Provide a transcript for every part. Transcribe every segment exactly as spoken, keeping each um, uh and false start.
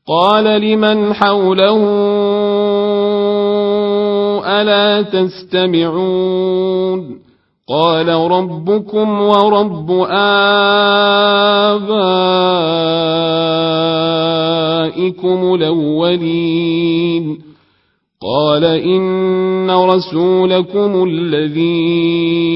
قال لمن حوله ألا تستمعون قال ربكم ورب آبائكم الأولين قال إن رسولكم الذي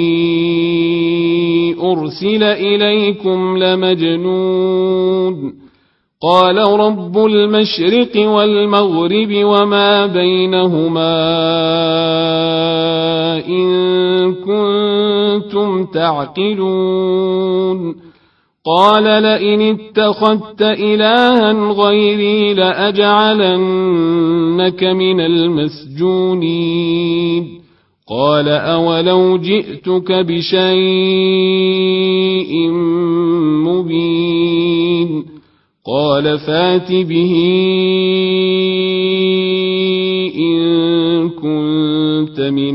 أرسل إليكم لمجنون قال رب المشرق والمغرب وما بينهما إن كنتم تعقلون قال لئن اتخذت إلها غيري لأجعلنك من المسجونين قال أولو جئتك بشيء مبين قال فات به إن كنت من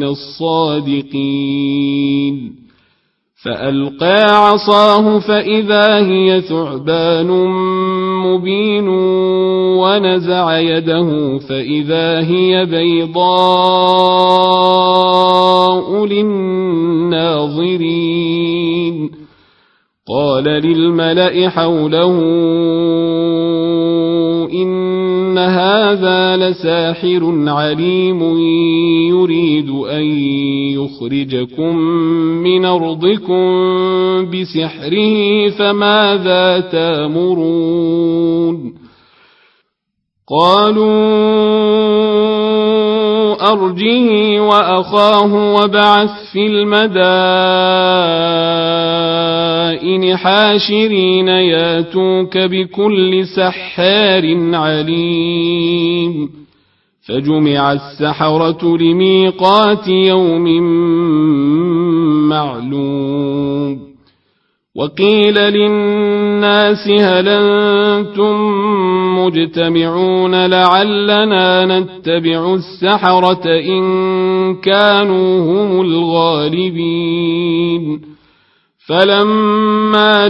الصادقين فألقى عصاه فإذا هي ثعبان مبين ونزع يده فإذا هي بيضاء للناظرين قال للملأ حوله إن هذا لساحر عليم يريد أن يخرجكم من أرضكم بسحره فماذا تأمرون قالوا أرجه وأخاه وابعث في المدائن حاشرين ياتوك بكل سحار عليم فجمع السحرة لميقات يوم معلوم وقيل للناس هل أنتم مجتمعون لعلنا نتبع السحرة إن كانوا هم الغالبين فلما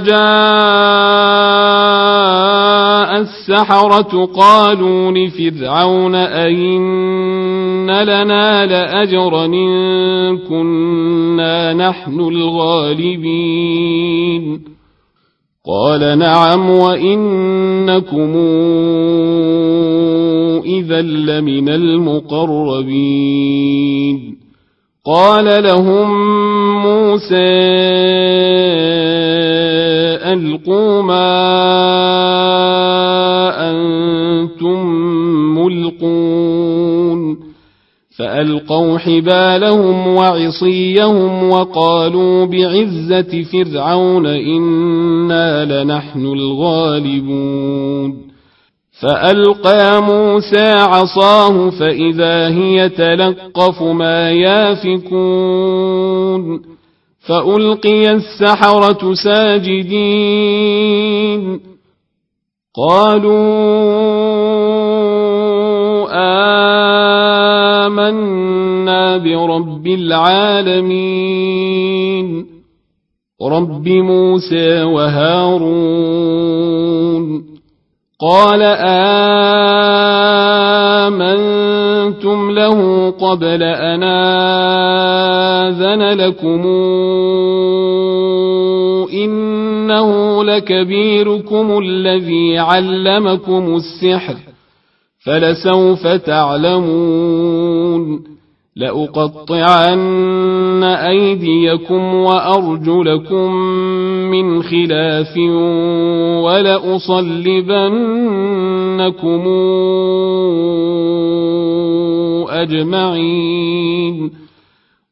جاء السحرة قالوا لفرعون أئن لنا لأجرا إن كنا نحن الغالبين قال نعم وإنكم إذا لمن المقربين قال لهم موسى ألقوا ما أنتم ملقون فألقوا حبالهم وعصيهم وقالوا بعزة فرعون إنا لنحن الغالبون فألقى موسى عصاه فإذا هي تلقف ما يافكون فألقي السحرة ساجدين قالوا آمنا برب العالمين رب موسى وهارون قال آمنتم له قبل أن آذن لكم إنه لكبيركم الذي علمكم السحر فلسوف تعلمون لأقطعن أيديكم وأرجلكم من خلاف ولأصلبنكم أجمعين